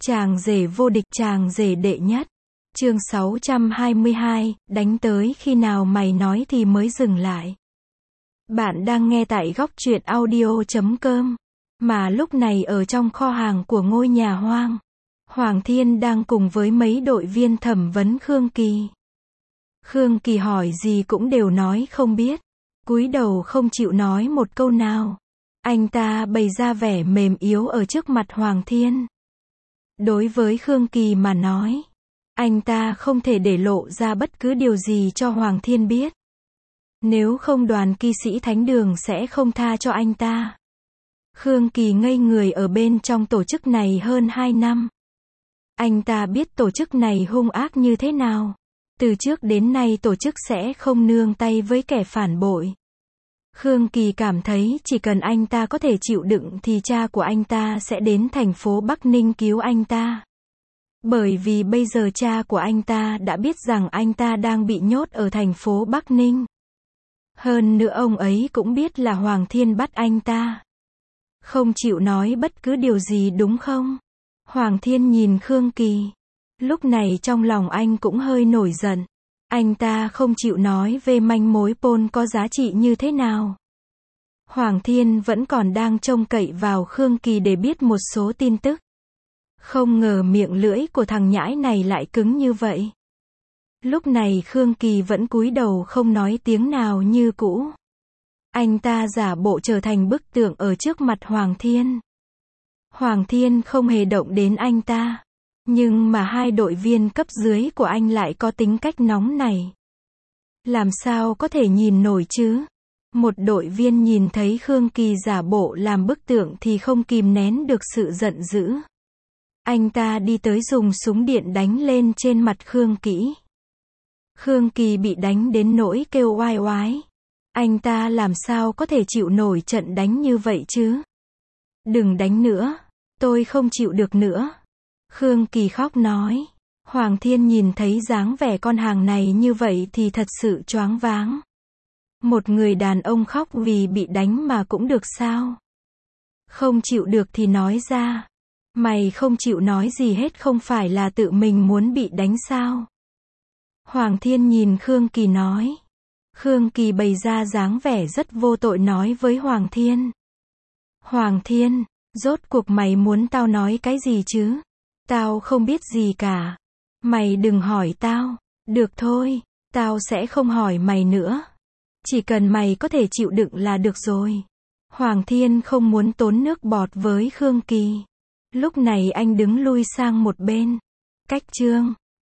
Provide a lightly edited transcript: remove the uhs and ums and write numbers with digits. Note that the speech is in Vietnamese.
Chàng rể vô địch, chàng rể đệ nhất. Chương 622, đánh tới khi nào mày nói thì mới dừng lại. Bạn đang nghe tại góc truyện audio.com. Mà lúc này ở trong kho hàng của ngôi nhà hoang, Hoàng Thiên đang cùng với mấy đội viên thẩm vấn Khương Kỳ. Khương Kỳ hỏi gì cũng đều nói không biết, cúi đầu không chịu nói một câu nào. Anh ta bày ra vẻ mềm yếu ở trước mặt Hoàng Thiên. Đối với Khương Kỳ mà nói, anh ta không thể để lộ ra bất cứ điều gì cho Hoàng Thiên biết. Nếu không đoàn kỵ sĩ thánh đường sẽ không tha cho anh ta. Khương Kỳ ngây người ở bên trong tổ chức này hơn 2 năm. Anh ta biết tổ chức này hung ác như thế nào. Từ trước đến nay tổ chức sẽ không nương tay với kẻ phản bội. Khương Kỳ cảm thấy chỉ cần anh ta có thể chịu đựng thì cha của anh ta sẽ đến thành phố Bắc Ninh cứu anh ta. Bởi vì bây giờ cha của anh ta đã biết rằng anh ta đang bị nhốt ở thành phố Bắc Ninh. Hơn nữa ông ấy cũng biết là Hoàng Thiên bắt anh ta. Không chịu nói bất cứ điều gì đúng không? Hoàng Thiên nhìn Khương Kỳ. Lúc này trong lòng anh cũng hơi nổi giận. Anh ta không chịu nói về manh mối Paul có giá trị như thế nào. Hoàng Thiên vẫn còn đang trông cậy vào Khương Kỳ để biết một số tin tức. Không ngờ miệng lưỡi của thằng nhãi này lại cứng như vậy. Lúc này Khương Kỳ vẫn cúi đầu không nói tiếng nào như cũ. Anh ta giả bộ trở thành bức tượng ở trước mặt Hoàng Thiên. Hoàng Thiên không hề động đến anh ta. Nhưng mà hai đội viên cấp dưới của anh lại có tính cách nóng này. Làm sao có thể nhìn nổi chứ? Một đội viên nhìn thấy Khương Kỳ giả bộ làm bức tượng thì không kìm nén được sự giận dữ. Anh ta đi tới dùng súng điện đánh lên trên mặt Khương Kỳ. Khương Kỳ bị đánh đến nỗi kêu oai oái. Anh ta làm sao có thể chịu nổi trận đánh như vậy chứ? Đừng đánh nữa, tôi không chịu được nữa. Khương Kỳ khóc nói. Hoàng Thiên nhìn thấy dáng vẻ con hàng này như vậy thì thật sự choáng váng. Một người đàn ông khóc vì bị đánh mà cũng được sao? Không chịu được thì nói ra. Mày không chịu nói gì hết không phải là tự mình muốn bị đánh sao? Hoàng Thiên nhìn Khương Kỳ nói. Khương Kỳ bày ra dáng vẻ rất vô tội nói với Hoàng Thiên. Hoàng Thiên, rốt cuộc mày muốn tao nói cái gì chứ? Tao không biết gì cả. Mày đừng hỏi tao. Được thôi, tao sẽ không hỏi mày nữa. Chỉ cần mày có thể chịu đựng là được rồi. Hoàng Thiên không muốn tốn nước bọt với Khương Kỳ. Lúc này anh đứng lui sang một bên. Cách chương